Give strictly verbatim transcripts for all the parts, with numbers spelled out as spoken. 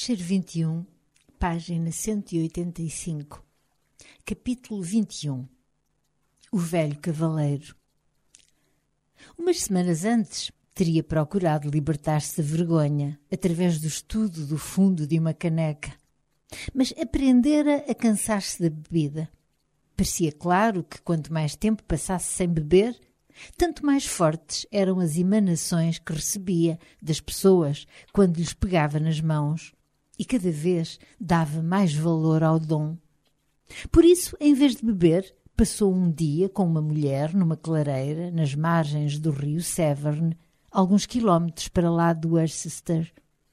Fecheiro vinte e um, página cento e oitenta e cinco. Capítulo vinte e um. O velho cavaleiro. Umas semanas antes, teria procurado libertar-se da vergonha através do estudo do fundo de uma caneca, mas aprendera a cansar-se da bebida. Parecia claro que quanto mais tempo passasse sem beber, tanto mais fortes eram as emanações que recebia das pessoas quando lhes pegava nas mãos, e cada vez dava mais valor ao dom. Por isso, em vez de beber, passou um dia com uma mulher numa clareira nas margens do rio Severn, alguns quilómetros para lá de Worcester.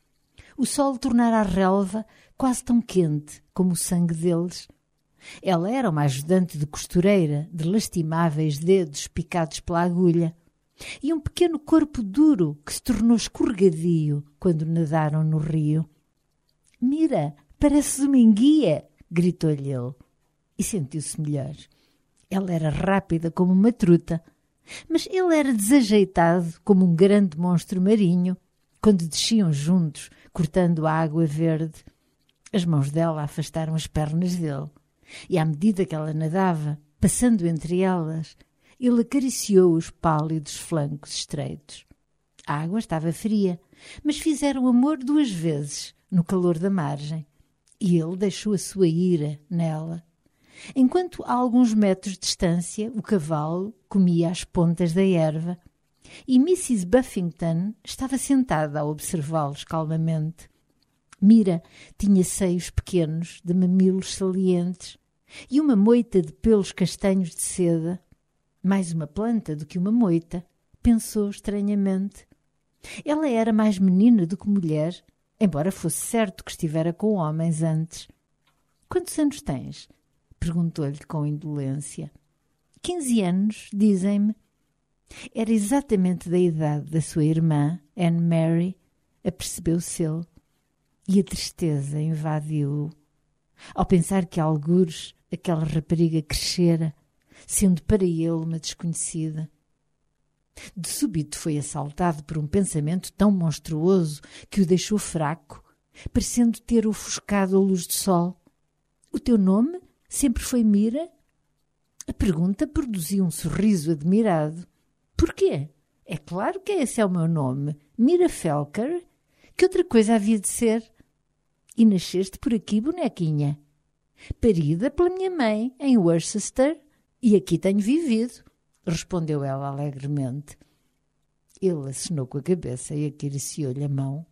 O sol tornara a relva quase tão quente como o sangue deles. Ela era uma ajudante de costureira, de lastimáveis dedos picados pela agulha, e um pequeno corpo duro que se tornou escorregadio quando nadaram no rio. — Mira, pareces uma enguia! — gritou-lhe ele, e sentiu-se melhor. Ela era rápida como uma truta, mas ele era desajeitado como um grande monstro marinho, quando desciam juntos, cortando a água verde. As mãos dela afastaram as pernas dele, e à medida que ela nadava, passando entre elas, ele acariciou os pálidos flancos estreitos. A água estava fria, mas fizeram amor duas vezes, no calor da margem, e ele deixou a sua ira nela. Enquanto a alguns metros de distância o cavalo comia as pontas da erva, e missus Buffington estava sentada a observá-los calmamente. Mira tinha seios pequenos, de mamilos salientes, e uma moita de pelos castanhos de seda. Mais uma planta do que uma moita, pensou estranhamente. Ela era mais menina do que mulher, embora fosse certo que estivera com homens antes. — Quantos anos tens? — perguntou-lhe com indolência. — Quinze anos, dizem-me. Era exatamente da idade da sua irmã, Anne Mary, apercebeu-se ele, e a tristeza invadiu-o ao pensar que algures aquela rapariga crescera, sendo para ele uma desconhecida. De súbito foi assaltado por um pensamento tão monstruoso que o deixou fraco, parecendo ter ofuscado a luz do sol. — O teu nome sempre foi Mira? A pergunta produziu um sorriso admirado. — Porquê? É claro que esse é o meu nome, Mira Felker. Que outra coisa havia de ser? E nasceste por aqui, bonequinha? — Parida pela minha mãe, em Worcester, e aqui tenho vivido, respondeu ela alegremente. Ele acenou com a cabeça e acariciou-lhe a mão.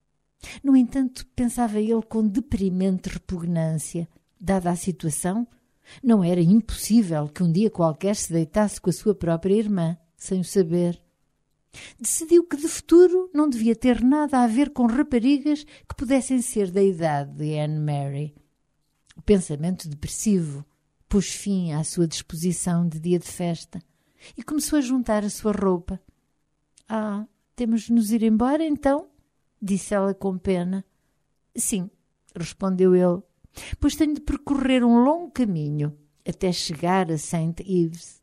No entanto, pensava ele com deprimente repugnância, dada a situação, não era impossível que um dia qualquer se deitasse com a sua própria irmã, sem o saber. Decidiu que de futuro não devia ter nada a ver com raparigas que pudessem ser da idade de Anne Mary. O pensamento depressivo pôs fim à sua disposição de dia de festa e começou a juntar a sua roupa. — Ah, temos de nos ir embora então? — disse ela com pena. — Sim, respondeu ele, — pois tenho de percorrer um longo caminho até chegar a Saint Ives.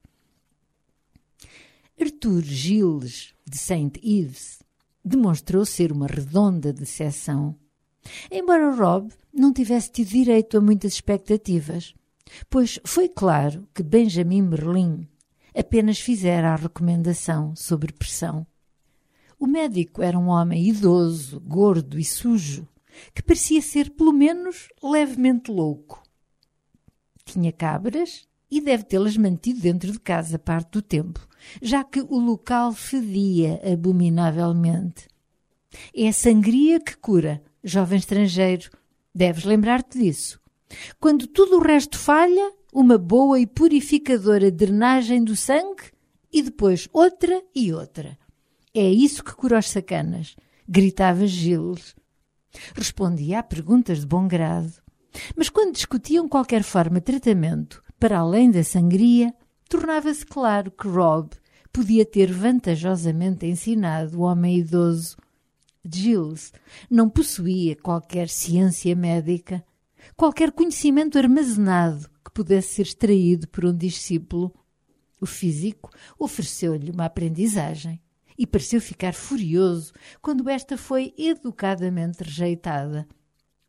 Arthur Giles, de Saint Ives, demonstrou ser uma redonda decepção. Embora Rob não tivesse tido direito a muitas expectativas, pois foi claro que Benjamin Merlin apenas fizera a recomendação sob pressão. O médico era um homem idoso, gordo e sujo, que parecia ser pelo menos levemente louco. Tinha cabras e deve tê-las mantido dentro de casa parte do tempo, já que o local fedia abominavelmente. É a sangria que cura, jovem estrangeiro, deves lembrar-te disso. Quando tudo o resto falha, uma boa e purificadora drenagem do sangue e depois outra e outra. É isso que cura os sacanas, gritava Giles. Respondia a perguntas de bom grado, mas quando discutiam qualquer forma de tratamento para além da sangria, tornava-se claro que Rob podia ter vantajosamente ensinado o homem idoso. Giles não possuía qualquer ciência médica, qualquer conhecimento armazenado que pudesse ser extraído por um discípulo. O físico ofereceu-lhe uma aprendizagem e pareceu ficar furioso quando esta foi educadamente rejeitada.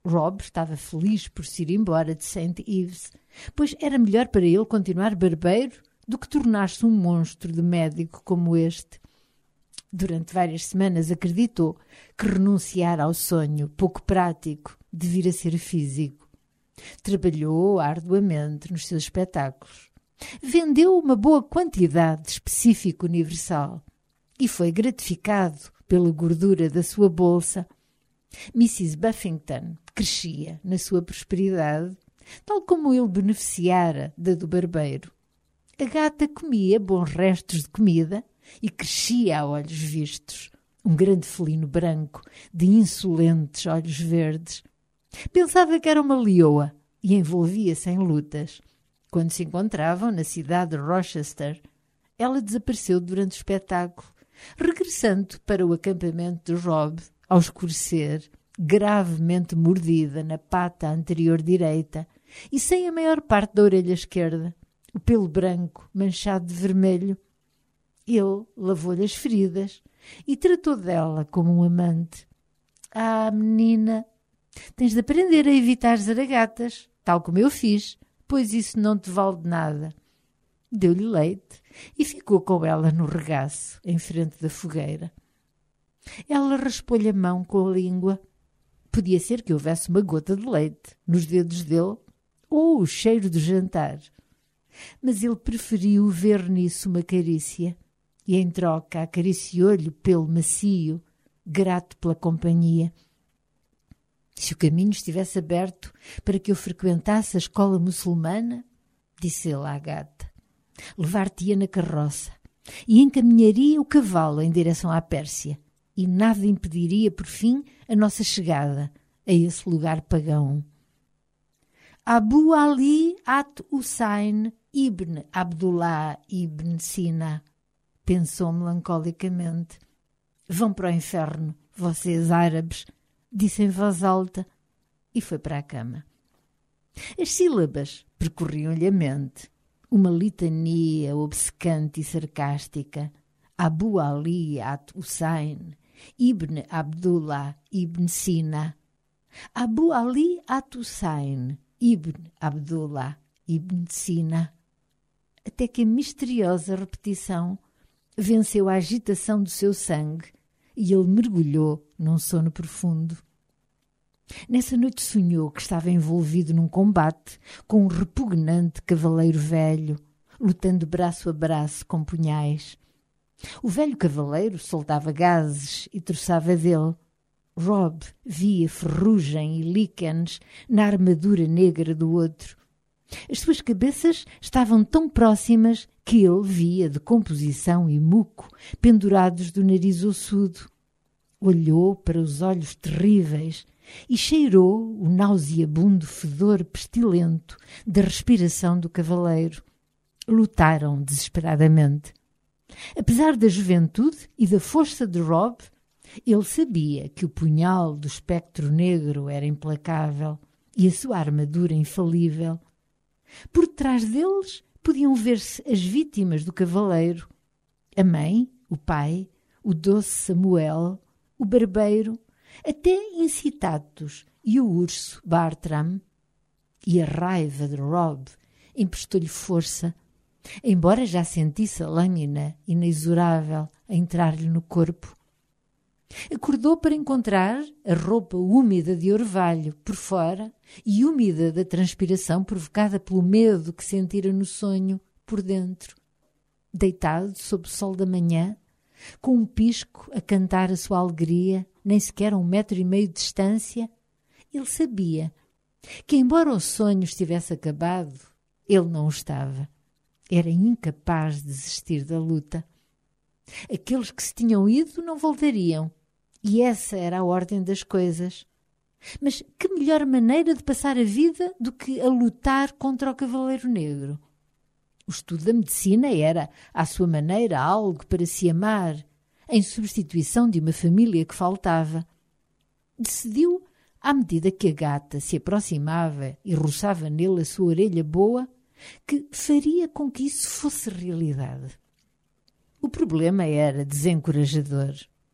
Rob estava feliz por se ir embora de Saint Ives, pois era melhor para ele continuar barbeiro do que tornar-se um monstro de médico como este. Durante várias semanas acreditou que renunciar ao sonho pouco prático de vir a ser físico. Trabalhou arduamente nos seus espetáculos. Vendeu uma boa quantidade de específico universal e foi gratificado pela gordura da sua bolsa. missus Buffington crescia na sua prosperidade, tal como ele beneficiara da do barbeiro. A gata comia bons restos de comida e crescia a olhos vistos, um grande felino branco de insolentes olhos verdes. Pensava que era uma leoa e envolvia-se em lutas. Quando se encontravam na cidade de Rochester, ela desapareceu durante o espetáculo, regressando para o acampamento de Rob ao escurecer, gravemente mordida na pata anterior direita e sem a maior parte da orelha esquerda, o pelo branco manchado de vermelho. Ele lavou-lhe as feridas e tratou dela como um amante. Ah, menina, tens de aprender a evitar zaragatas, tal como eu fiz, pois isso não te vale de nada. Deu-lhe leite e ficou com ela no regaço, em frente da fogueira. Ela raspou-lhe a mão com a língua. Podia ser que houvesse uma gota de leite nos dedos dele ou o cheiro do jantar. Mas ele preferiu ver nisso uma carícia e, em troca, acariciou-lhe o pelo macio, grato pela companhia. Se o caminho estivesse aberto para que eu frequentasse a escola muçulmana, disse ele à gata, levar-te-ia na carroça e encaminharia o cavalo em direção à Pérsia, e nada impediria, por fim, a nossa chegada a esse lugar pagão. Abu Ali at-Hussein ibn Abdullah ibn Sina, pensou melancolicamente. Vão para o inferno, vocês árabes, disse em voz alta, e foi para a cama. As sílabas percorriam-lhe a mente, uma litania obcecante e sarcástica. Abu Ali at-Hussein ibn Abdullah ibn Sina. Abu Ali at-Hussein ibn Abdullah ibn Sina. Até que a misteriosa repetição venceu a agitação do seu sangue e ele mergulhou num sono profundo. Nessa noite sonhou que estava envolvido num combate com um repugnante cavaleiro velho, lutando braço a braço com punhais. O velho cavaleiro soltava gases e troçava dele. Rob via ferrugem e líquenes na armadura negra do outro. As suas cabeças estavam tão próximas que ele via decomposição e muco pendurados do nariz ossudo. Olhou para os olhos terríveis e cheirou o nauseabundo fedor pestilento da respiração do cavaleiro. Lutaram desesperadamente. Apesar da juventude e da força de Rob, ele sabia que o punhal do espectro negro era implacável e a sua armadura infalível. Por detrás deles podiam ver-se as vítimas do cavaleiro, a mãe, o pai, o doce Samuel, o barbeiro, até Incitatus e o urso Bartram. E a raiva de Rob emprestou-lhe força, embora já sentisse a lâmina inexorável a entrar-lhe no corpo. Acordou para encontrar a roupa úmida de orvalho por fora e úmida da transpiração provocada pelo medo que sentira no sonho por dentro. Deitado sob o sol da manhã, com um pisco a cantar a sua alegria, nem sequer a um metro e meio de distância, ele sabia que, embora o sonho estivesse acabado, ele não o estava. Era incapaz de desistir da luta. Aqueles que se tinham ido não voltariam, e essa era a ordem das coisas. Mas que melhor maneira de passar a vida do que a lutar contra o Cavaleiro Negro? O estudo da medicina era, à sua maneira, algo para se amar, em substituição de uma família que faltava. Decidiu, à medida que a gata se aproximava e roçava nele a sua orelha boa, que faria com que isso fosse realidade. O problema era desencorajador.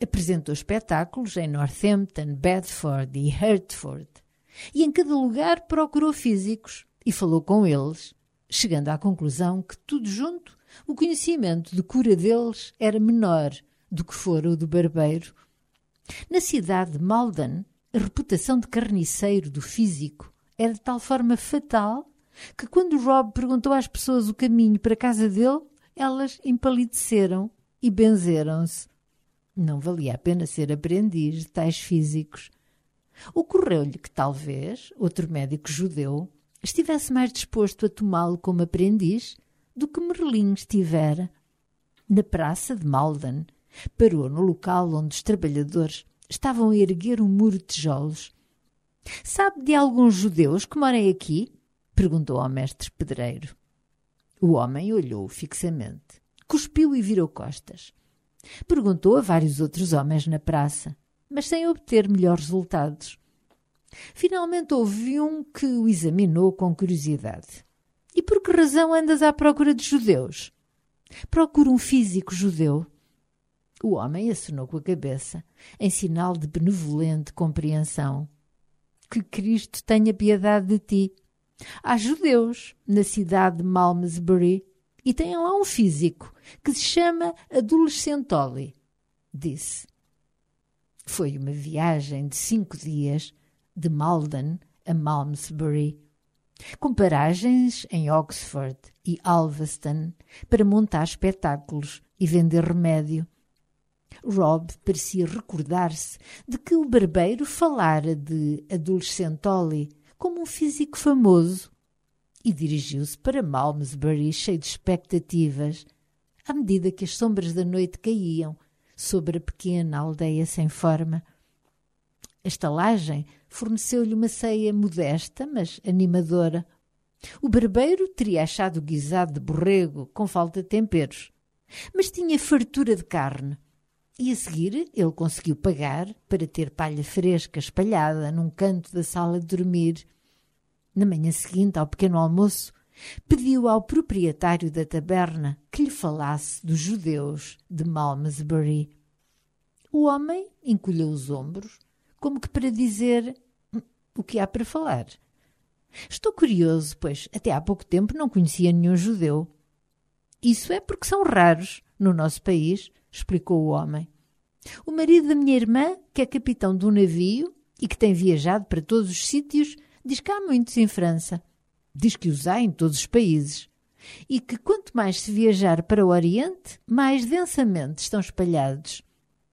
Apresentou espetáculos em Northampton, Bedford e Hertford, e em cada lugar procurou físicos e falou com eles, chegando à conclusão que, tudo junto, o conhecimento de cura deles era menor do que fora o do barbeiro. Na cidade de Malden, a reputação de carniceiro do físico era de tal forma fatal que, quando Rob perguntou às pessoas o caminho para a casa dele, elas empalideceram e benzeram-se. Não valia a pena ser aprendiz de tais físicos. Ocorreu-lhe que talvez outro médico judeu estivesse mais disposto a tomá-lo como aprendiz do que Merlin estivera. Na praça de Malden, parou no local onde os trabalhadores estavam a erguer um muro de tijolos. «Sabe de alguns judeus que morem aqui?» perguntou ao mestre pedreiro. O homem olhou fixamente, cuspiu e virou costas. Perguntou a vários outros homens na praça, mas sem obter melhores resultados. Finalmente houve um que o examinou com curiosidade. «E por que razão andas à procura de judeus?» «Procuro um físico judeu». O homem acenou com a cabeça, em sinal de benevolente compreensão. «Que Cristo tenha piedade de ti. Há judeus na cidade de Malmesbury e têm lá um físico que se chama Adolescentoli», disse. Foi uma viagem de cinco dias, de Malden a Malmesbury, com paragens em Oxford e Alveston para montar espetáculos e vender remédio. Rob parecia recordar-se de que o barbeiro falara de Adolescentoli como um físico famoso e dirigiu-se para Malmesbury cheio de expectativas, à medida que as sombras da noite caíam sobre a pequena aldeia sem forma. A estalagem forneceu-lhe uma ceia modesta, mas animadora. O barbeiro teria achado o guisado de borrego com falta de temperos, mas tinha fartura de carne. E a seguir ele conseguiu pagar para ter palha fresca espalhada num canto da sala de dormir. Na manhã seguinte, ao pequeno almoço, pediu ao proprietário da taberna que lhe falasse dos judeus de Malmesbury. O homem encolheu os ombros, como que para dizer: o que há para falar? Estou curioso, pois até há pouco tempo não conhecia nenhum judeu. Isso é porque são raros no nosso país, explicou o homem. O marido da minha irmã, que é capitão de um navio e que tem viajado para todos os sítios, diz que há muitos em França. Diz que os há em todos os países. E que quanto mais se viajar para o Oriente, mais densamente estão espalhados.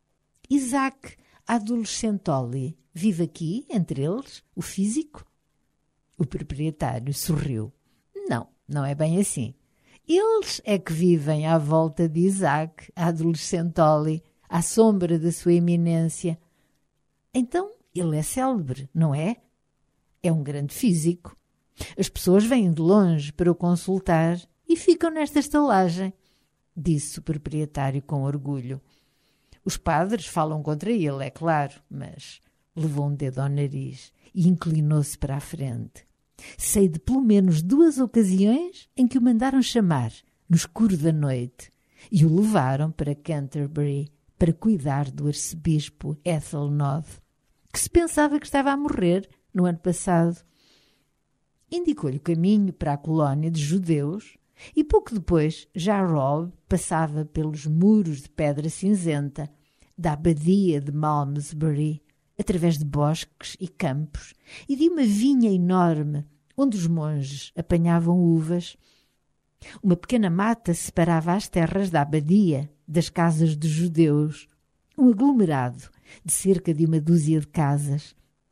Isaac Adolescentoli vive aqui, entre eles, o físico? O proprietário sorriu. Não, não é bem assim. Eles é que vivem à volta de Isaac Adolescentoli, à sombra da sua eminência. Então, ele é célebre, não é? É um grande físico. As pessoas vêm de longe para o consultar e ficam nesta estalagem, disse o proprietário com orgulho. Os padres falam contra ele, é claro, mas levou um dedo ao nariz e inclinou-se para a frente. Sei de pelo menos duas ocasiões em que o mandaram chamar, no escuro da noite, e o levaram para Canterbury para cuidar do arcebispo Ethelnod, que se pensava que estava a morrer no ano passado. Indicou-lhe o caminho para a colónia de judeus e pouco depois já Rob passava pelos muros de pedra cinzenta da abadia de Malmesbury, através de bosques e campos e de uma vinha enorme onde os monges apanhavam uvas. Uma pequena mata separava as terras da abadia das casas dos judeus, um aglomerado de cerca de uma dúzia de casas.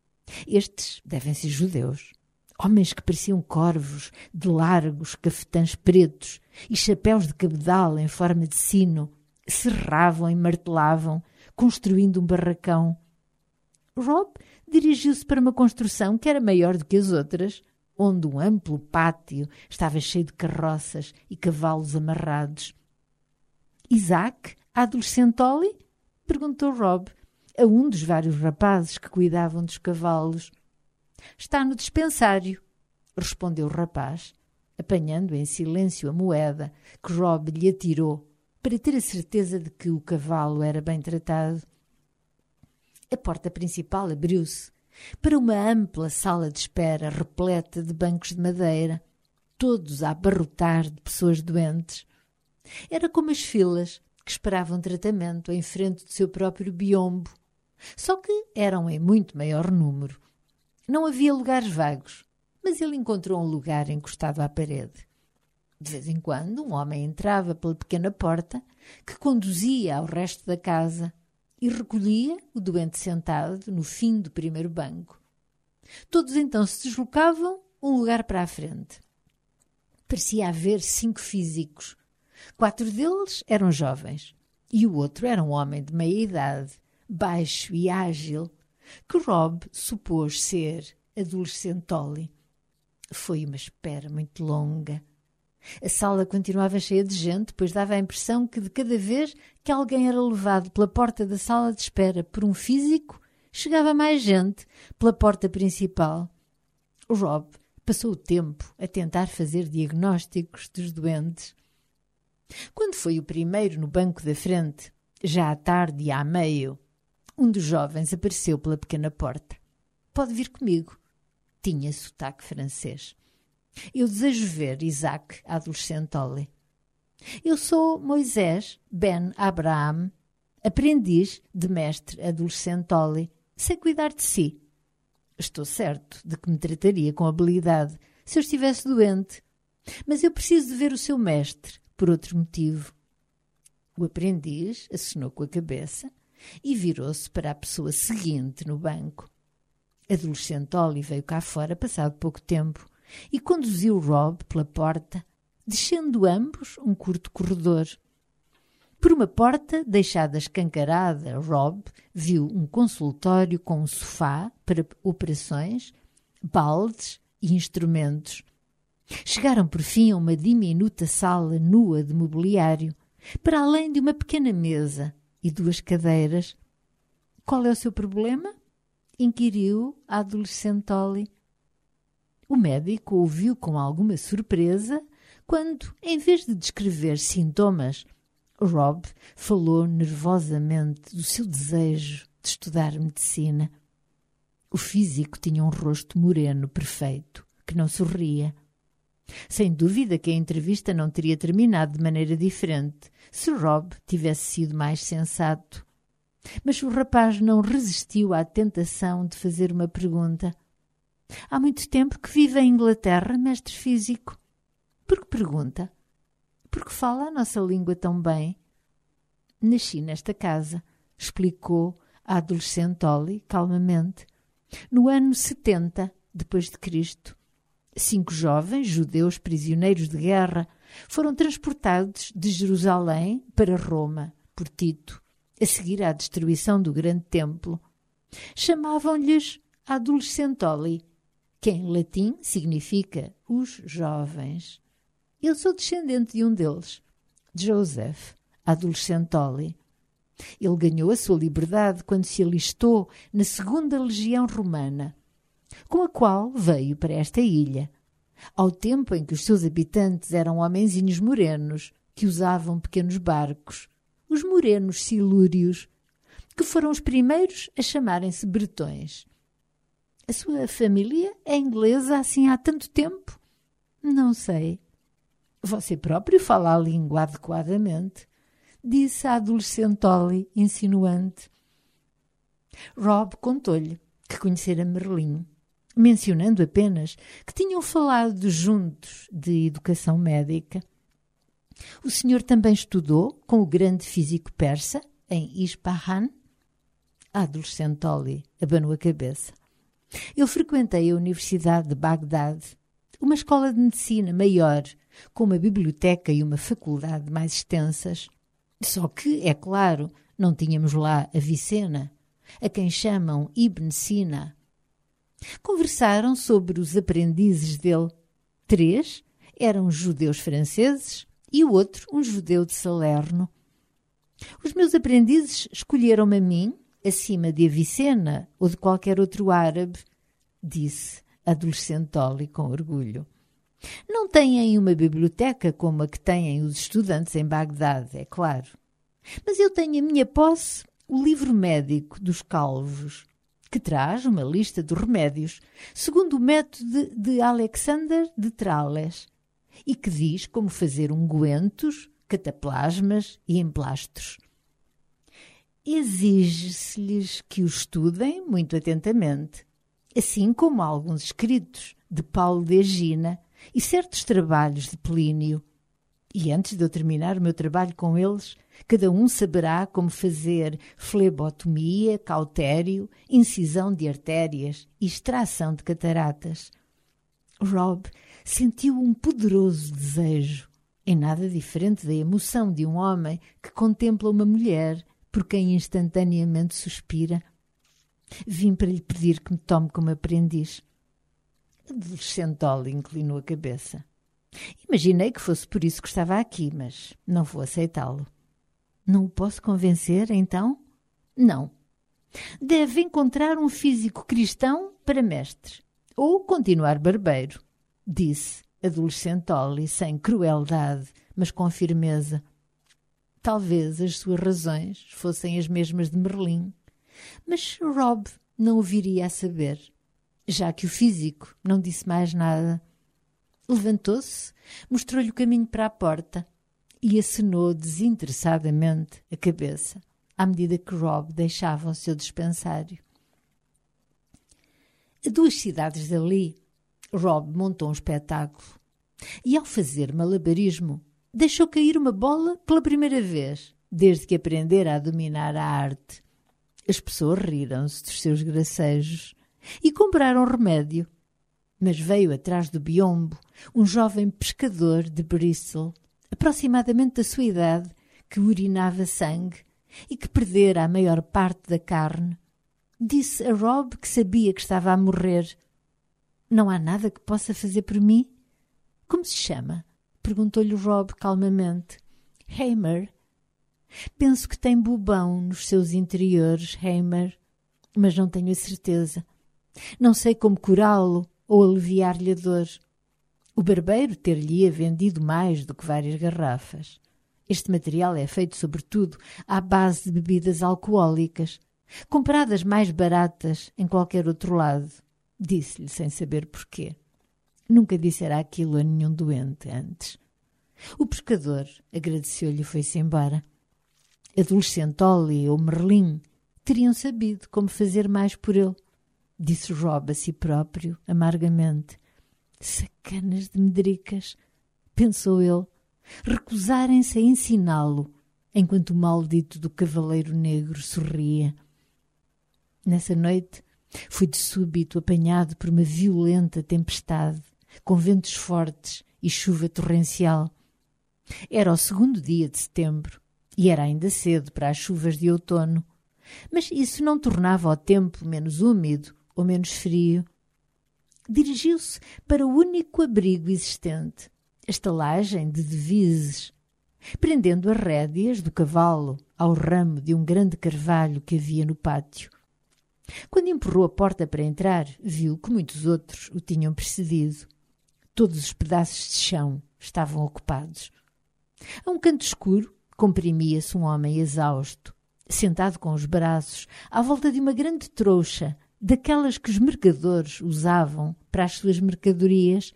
Estes devem ser judeus, homens que pareciam corvos de largos cafetãs pretos e chapéus de cabedal em forma de sino, serravam e martelavam, construindo um barracão. Rob dirigiu-se para uma construção que era maior do que as outras, onde um amplo pátio estava cheio de carroças e cavalos amarrados. Isaac Adolescentoli? Perguntou Rob a um dos vários rapazes que cuidavam dos cavalos. Está no dispensário, respondeu o rapaz, apanhando em silêncio a moeda que Rob lhe atirou para ter a certeza de que o cavalo era bem tratado. A porta principal abriu-se para uma ampla sala de espera repleta de bancos de madeira, todos a abarrotar de pessoas doentes. Era como as filas que esperavam tratamento em frente do seu próprio biombo, só que eram em muito maior número. Não havia lugares vagos, mas ele encontrou um lugar encostado à parede. De vez em quando, um homem entrava pela pequena porta que conduzia ao resto da casa e recolhia o doente sentado no fim do primeiro banco. Todos então se deslocavam um lugar para a frente. Parecia haver cinco físicos. Quatro deles eram jovens e o outro era um homem de meia idade, baixo e ágil, que Rob supôs ser adolescentoli. Foi uma espera muito longa. A sala continuava cheia de gente, pois dava a impressão que de cada vez que alguém era levado pela porta da sala de espera por um físico, chegava mais gente pela porta principal. O Rob passou o tempo a tentar fazer diagnósticos dos doentes. Quando foi o primeiro no banco da frente, já à tarde e à meio, um dos jovens apareceu pela pequena porta. Pode vir comigo. Tinha sotaque francês. Eu desejo ver Isaac, adolescentoli. Eu sou Moisés Ben Abraham, aprendiz de mestre adolescentoli. Sei cuidar de si. Estou certo de que me trataria com habilidade se eu estivesse doente, mas eu preciso de ver o seu mestre por outro motivo. O aprendiz acenou com a cabeça e virou-se para a pessoa seguinte no banco. Adolescentoli veio cá fora passado pouco tempo e conduziu Rob pela porta, descendo ambos um curto corredor. Por uma porta deixada escancarada, Rob viu um consultório com um sofá para operações, baldes e instrumentos. Chegaram por fim a uma diminuta sala nua de mobiliário, para além de uma pequena mesa e duas cadeiras. Qual é o seu problema? Inquiriu a adolescentoli. O médico ouviu com alguma surpresa quando, em vez de descrever sintomas, Rob falou nervosamente do seu desejo de estudar medicina. O físico tinha um rosto moreno perfeito, que não sorria. Sem dúvida que a entrevista não teria terminado de maneira diferente se Rob tivesse sido mais sensato. Mas o rapaz não resistiu à tentação de fazer uma pergunta. Há muito tempo que vive em Inglaterra, mestre físico. Por que pergunta? Porque fala a nossa língua tão bem. Nasci nesta casa, explicou a adolescentoli calmamente. No ano setenta, depois de Cristo, cinco jovens judeus prisioneiros de guerra foram transportados de Jerusalém para Roma por Tito, a seguir à destruição do grande templo. Chamavam-lhes adolescentoli, que em latim significa os jovens. Eu sou descendente de um deles, Joseph adolescentoli. Ele ganhou a sua liberdade quando se alistou na segunda Legião Romana, com a qual veio para esta ilha, ao tempo em que os seus habitantes eram homenzinhos morenos que usavam pequenos barcos, os morenos silúrios, que foram os primeiros a chamarem-se bretões. A sua família é inglesa assim há tanto tempo? Não sei. Você próprio fala a língua adequadamente, disse a adolescentoli insinuante. Rob contou-lhe que conhecera Merlin, mencionando apenas que tinham falado juntos de educação médica. O senhor também estudou com o grande físico persa em Ispahan? A adolescentoli abanou a cabeça. Eu frequentei a Universidade de Bagdade, uma escola de medicina maior, com uma biblioteca e uma faculdade mais extensas. Só que, é claro, não tínhamos lá Avicena, a quem chamam Ibn Sina. Conversaram sobre os aprendizes dele. Três eram judeus franceses e o outro um judeu de Salerno. Os meus aprendizes escolheram-me a mim, acima de Avicena ou de qualquer outro árabe, disse a adolescentoli com orgulho. Não têm uma biblioteca como a que têm os estudantes em Bagdade, é claro. Mas eu tenho a minha posse o livro médico dos calvos, que traz uma lista de remédios, segundo o método de, de Alexander de Tralles, e que diz como fazer ungüentos, cataplasmas e emplastros. Exige-se-lhes que o estudem muito atentamente, assim como alguns escritos de Paulo de Egina e certos trabalhos de Plínio. E antes de eu terminar o meu trabalho com eles, cada um saberá como fazer flebotomia, cautério, incisão de artérias e extração de cataratas. Rob sentiu um poderoso desejo, em nada diferente da emoção de um homem que contempla uma mulher por quem instantaneamente suspira. Vim para lhe pedir que me tome como aprendiz. A adolescente Dolly inclinou a cabeça. Imaginei que fosse por isso que estava aqui, mas não vou aceitá-lo. Não o posso convencer, então? Não. Deve encontrar um físico cristão para mestre, ou continuar barbeiro, disse a adolescente Dolly sem crueldade, mas com firmeza. Talvez as suas razões fossem as mesmas de Merlin, mas Rob não o viria a saber, já que o físico não disse mais nada. Levantou-se, mostrou-lhe o caminho para a porta e acenou desinteressadamente a cabeça, à medida que Rob deixava o seu dispensário. A duas cidades dali, Rob montou um espetáculo e, ao fazer malabarismo, deixou cair uma bola pela primeira vez, desde que aprendera a dominar a arte. As pessoas riram-se dos seus gracejos e compraram remédio. Mas veio atrás do biombo um jovem pescador de Bristol, aproximadamente da sua idade, que urinava sangue e que perdera a maior parte da carne. Disse a Rob que sabia que estava a morrer. Não há nada que possa fazer por mim? Como se chama? Perguntou-lhe Rob calmamente. Hamer. Penso que tem bubão nos seus interiores, Hamer, mas não tenho a certeza. Não sei como curá-lo ou aliviar-lhe a dor. O barbeiro ter-lhe-ia vendido mais do que várias garrafas. Este material é feito, sobretudo, à base de bebidas alcoólicas, compradas mais baratas em qualquer outro lado. Disse-lhe sem saber porquê. Nunca dissera aquilo a nenhum doente antes. O pescador agradeceu-lhe e foi-se embora. Adolescente Dolly ou Merlin teriam sabido como fazer mais por ele, disse Rob a si próprio, amargamente. Sacanas de medricas, pensou ele, recusarem-se a ensiná-lo, enquanto o maldito do cavaleiro negro sorria. Nessa noite, foi de súbito apanhado por uma violenta tempestade, com ventos fortes e chuva torrencial. Era o segundo dia de setembro, e era ainda cedo para as chuvas de outono, mas isso não tornava o tempo menos úmido ou menos frio. Dirigiu-se para o único abrigo existente, a estalagem de Devizes, prendendo as rédeas do cavalo ao ramo de um grande carvalho que havia no pátio. Quando empurrou a porta para entrar, viu que muitos outros o tinham precedido. Todos os pedaços de chão estavam ocupados. A um canto escuro comprimia-se um homem exausto, sentado com os braços à volta de uma grande trouxa, daquelas que os mercadores usavam para as suas mercadorias.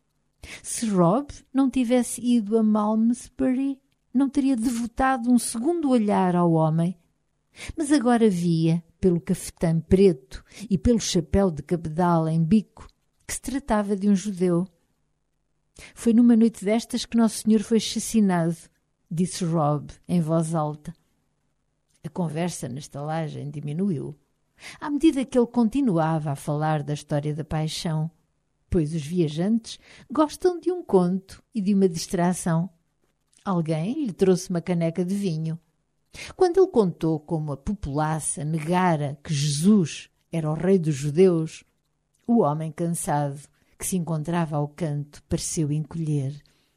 Se Rob não tivesse ido a Malmesbury, não teria devotado um segundo olhar ao homem, mas agora via, pelo cafetã preto e pelo chapéu de cabedal em bico, que se tratava de um judeu. Foi numa noite destas que Nosso Senhor foi assassinado, disse Rob em voz alta. A conversa na estalagem diminuiu, à medida que ele continuava a falar da história da paixão, pois os viajantes gostam de um conto e de uma distração. Alguém lhe trouxe uma caneca de vinho. Quando ele contou como a populaça negara que Jesus era o rei dos judeus, o homem cansado que se encontrava ao canto pareceu encolher.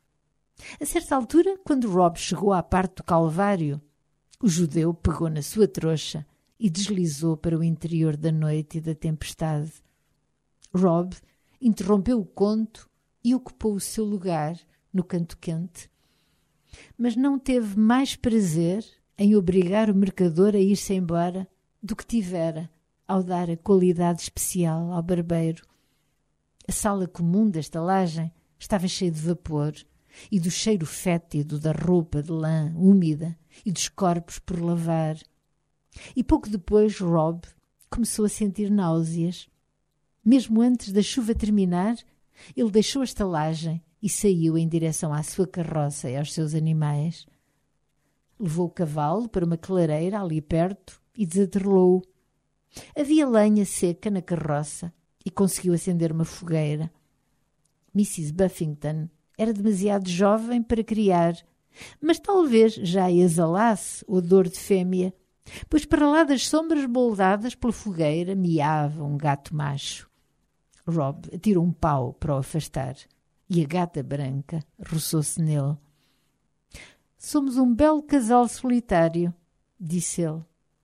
A certa altura, quando Rob chegou à parte do Calvário, o judeu pegou na sua trouxa e deslizou para o interior da noite e da tempestade. Rob interrompeu o conto e ocupou o seu lugar no canto quente. Mas não teve mais prazer em obrigar o mercador a ir-se embora do que tivera ao dar a qualidade especial ao barbeiro. A sala comum da estalagem estava cheia de vapor e do cheiro fétido da roupa de lã úmida e dos corpos por lavar. E pouco depois Rob começou a sentir náuseas. Mesmo antes da chuva terminar, ele deixou a estalagem e saiu em direção à sua carroça e aos seus animais. Levou o cavalo para uma clareira ali perto e desatrelou-o. Havia lenha seca na carroça e conseguiu acender uma fogueira. missus Buffington era demasiado jovem para criar, mas talvez já exalasse odor de fêmea, pois para lá das sombras moldadas pela fogueira miava um gato macho. Rob atirou um pau para o afastar e a gata branca roçou-se nele. «Somos um belo casal solitário», disse ele.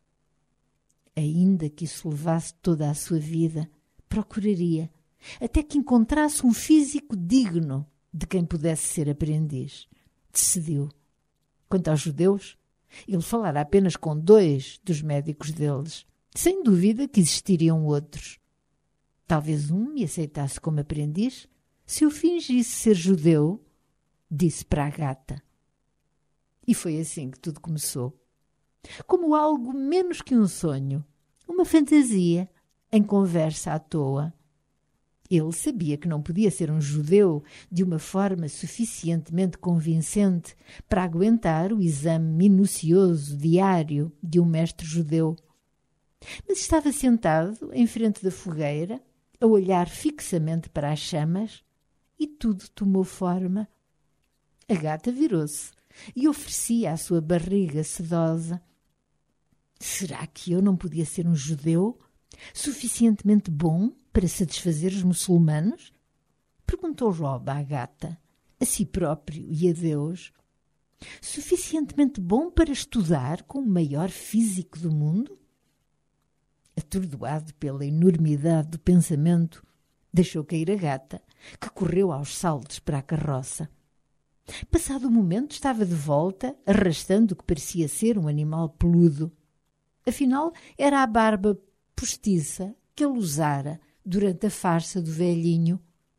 Ainda que isso levasse toda a sua vida, procuraria, até que encontrasse um físico digno de quem pudesse ser aprendiz. Decidiu. Quanto aos judeus, ele falara apenas com dois dos médicos deles. Sem dúvida que existiriam outros. Talvez um me aceitasse como aprendiz se eu fingisse ser judeu, disse para a gata. E foi assim que tudo começou. Como algo menos que um sonho, uma fantasia, em conversa à toa. Ele sabia que não podia ser um judeu de uma forma suficientemente convincente para aguentar o exame minucioso diário de um mestre judeu. Mas estava sentado em frente da fogueira, a olhar fixamente para as chamas, e tudo tomou forma. A gata virou-se e oferecia a sua barriga sedosa. Será que eu não podia ser um judeu suficientemente bom para satisfazer os muçulmanos? Perguntou Rob à gata, a si próprio e a Deus. Suficientemente bom para estudar com o maior físico do mundo? Atordoado pela enormidade do pensamento, deixou cair a gata, que correu aos saltos para a carroça. Passado um momento estava de volta, arrastando o que parecia ser um animal peludo. Afinal, era a barba postiça que ele usara durante a farsa do velhinho.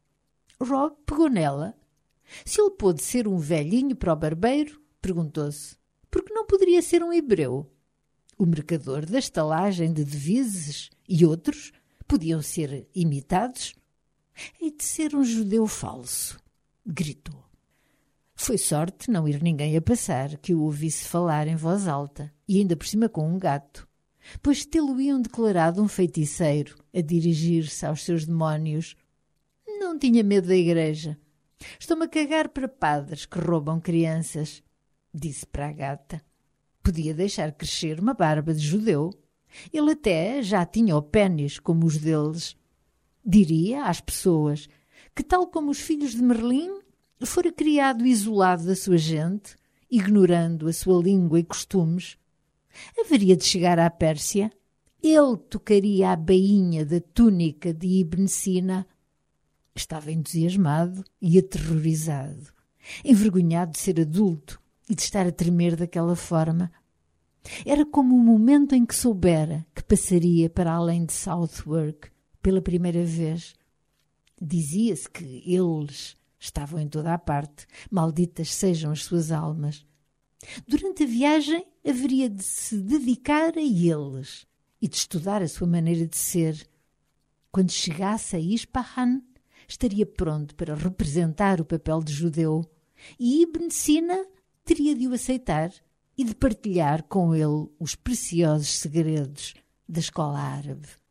Rob pegou nela. Se ele pôde ser um velhinho para o barbeiro, perguntou-se, por que não poderia ser um hebreu? O mercador da estalagem de devises e outros podiam ser imitados. Hei de ser um judeu falso, gritou. Foi sorte não ir ninguém a passar que o ouvisse falar em voz alta, e ainda por cima com um gato, pois tê-lo-iam declarado um feiticeiro a dirigir-se aos seus demónios. Não tinha medo da igreja. Estou-me a cagar para padres que roubam crianças, disse para a gata. Podia deixar crescer uma barba de judeu. Ele até já tinha o pénis como os deles. Diria às pessoas que, tal como os filhos de Merlin, fora criado isolado da sua gente, ignorando a sua língua e costumes. Haveria de chegar à Pérsia. Ele tocaria a bainha da túnica de Ibn Sina. Estava entusiasmado e aterrorizado, envergonhado de ser adulto e de estar a tremer daquela forma. Era como o momento em que soubera que passaria para além de Southwark pela primeira vez. Dizia-se que eles estavam em toda a parte, malditas sejam as suas almas. Durante a viagem haveria de se dedicar a eles e de estudar a sua maneira de ser. Quando chegasse a Ispahan, estaria pronto para representar o papel de judeu, e Ibn Sina teria de o aceitar e de partilhar com ele os preciosos segredos da escola árabe.